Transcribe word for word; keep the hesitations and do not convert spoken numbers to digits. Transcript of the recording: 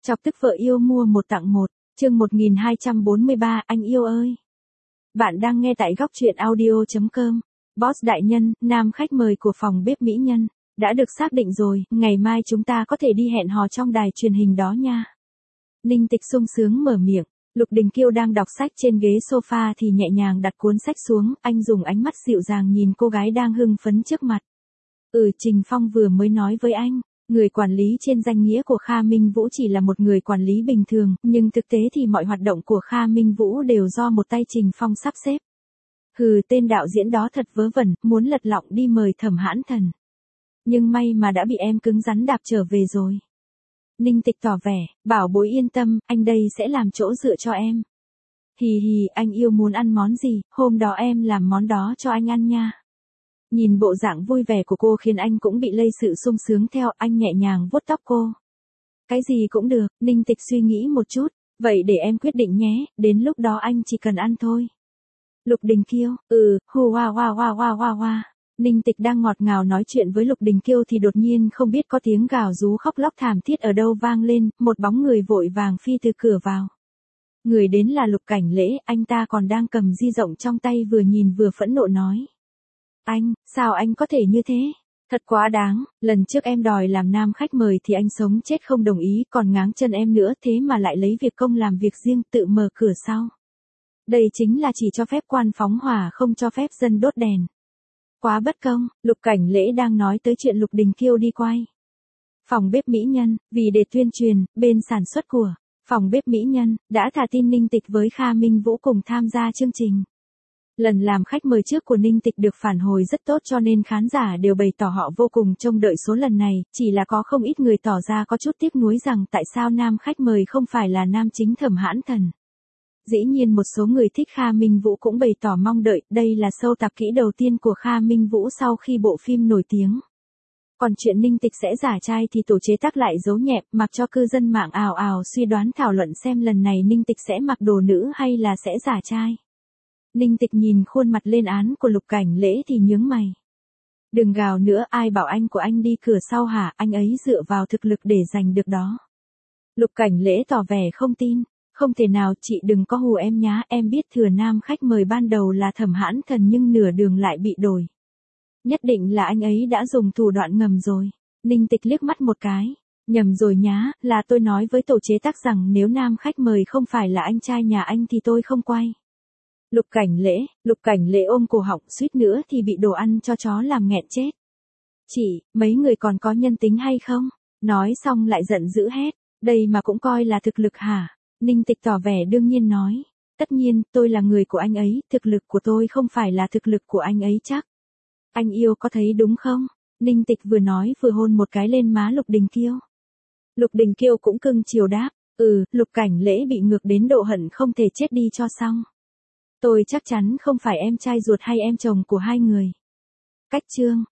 Chọc tức vợ yêu mua một tặng một, chương một nghìn hai trăm bốn mươi ba, anh yêu ơi. Bạn đang nghe tại góc truyện audio chấm com. Boss đại nhân, nam khách mời của phòng bếp mỹ nhân, đã được xác định rồi, ngày mai chúng ta có thể đi hẹn hò trong đài truyền hình đó nha. Ninh Tịch sung sướng mở miệng, Lục Đình Kiêu đang đọc sách trên ghế sofa thì nhẹ nhàng đặt cuốn sách xuống, anh dùng ánh mắt dịu dàng nhìn cô gái đang hưng phấn trước mặt. Ừ, Trình Phong vừa mới nói với anh. Người quản lý trên danh nghĩa của Kha Minh Vũ chỉ là một người quản lý bình thường, nhưng thực tế thì mọi hoạt động của Kha Minh Vũ đều do một tay Trình Phong sắp xếp. Hừ, tên đạo diễn đó thật vớ vẩn, muốn lật lọng đi mời Thẩm Hãn Thần. Nhưng may mà đã bị em cứng rắn đạp trở về rồi. Ninh Tịch tỏ vẻ, bảo bối yên tâm, anh đây sẽ làm chỗ dựa cho em. Hì hì, anh yêu muốn ăn món gì, hôm đó em làm món đó cho anh ăn nha. Nhìn bộ dạng vui vẻ của cô khiến anh cũng bị lây sự sung sướng theo, anh nhẹ nhàng vuốt tóc cô. Cái gì cũng được, Ninh Tịch suy nghĩ một chút, vậy để em quyết định nhé, đến lúc đó anh chỉ cần ăn thôi. Lục Đình Kiêu, ừ, hu hoa hoa hoa hoa hoa hoa. Ninh Tịch đang ngọt ngào nói chuyện với Lục Đình Kiêu thì đột nhiên không biết có tiếng gào rú khóc lóc thảm thiết ở đâu vang lên, một bóng người vội vàng phi từ cửa vào. Người đến là Lục Cảnh Lễ, anh ta còn đang cầm di rộng trong tay vừa nhìn vừa phẫn nộ nói. Anh, sao anh có thể như thế? Thật quá đáng, lần trước em đòi làm nam khách mời thì anh sống chết không đồng ý, còn ngáng chân em nữa, thế mà lại lấy việc công làm việc riêng, tự mở cửa sau. Đây chính là chỉ cho phép quan phóng hỏa không cho phép dân đốt đèn. Quá bất công, Lục Cảnh Lễ đang nói tới chuyện Lục Đình Kiêu đi quay phòng bếp mỹ nhân, vì để tuyên truyền, bên sản xuất của phòng bếp mỹ nhân đã thả tin Ninh Tịch với Kha Minh Vũ cùng tham gia chương trình. Lần làm khách mời trước của Ninh Tịch được phản hồi rất tốt cho nên khán giả đều bày tỏ họ vô cùng trông đợi số lần này, chỉ là có không ít người tỏ ra có chút tiếc nuối rằng tại sao nam khách mời không phải là nam chính Thẩm Hãn Thần. Dĩ nhiên một số người thích Kha Minh Vũ cũng bày tỏ mong đợi, đây là show tạp kỹ đầu tiên của Kha Minh Vũ sau khi bộ phim nổi tiếng. Còn chuyện Ninh Tịch sẽ giả trai thì tổ chế tác lại giấu nhẹm, mặc cho cư dân mạng ào ào suy đoán thảo luận xem lần này Ninh Tịch sẽ mặc đồ nữ hay là sẽ giả trai. Ninh Tịch nhìn khuôn mặt lên án của Lục Cảnh Lễ thì nhướng mày. Đừng gào nữa, ai bảo anh của anh đi cửa sau hả, anh ấy dựa vào thực lực để giành được đó. Lục Cảnh Lễ tỏ vẻ không tin, không thể nào, chị đừng có hù em nhá, em biết thừa nam khách mời ban đầu là Thẩm Hãn Thần nhưng nửa đường lại bị đổi. Nhất định là anh ấy đã dùng thủ đoạn ngầm rồi. Ninh Tịch liếc mắt một cái, nhầm rồi nhá, là tôi nói với tổ chế tác rằng nếu nam khách mời không phải là anh trai nhà anh thì tôi không quay. Lục Cảnh Lễ, Lục Cảnh Lễ ôm cổ họng suýt nữa thì bị đồ ăn cho chó làm nghẹn chết. Chị, mấy người còn có nhân tính hay không? Nói xong lại giận dữ hét, đây mà cũng coi là thực lực hả? Ninh Tịch tỏ vẻ đương nhiên nói, tất nhiên, tôi là người của anh ấy, thực lực của tôi không phải là thực lực của anh ấy chắc. Anh yêu có thấy đúng không? Ninh Tịch vừa nói vừa hôn một cái lên má Lục Đình Kiêu. Lục Đình Kiêu cũng cưng chiều đáp, ừ, Lục Cảnh Lễ bị ngược đến độ hận không thể chết đi cho xong. Tôi chắc chắn không phải em trai ruột hay em chồng của hai người. Cách chương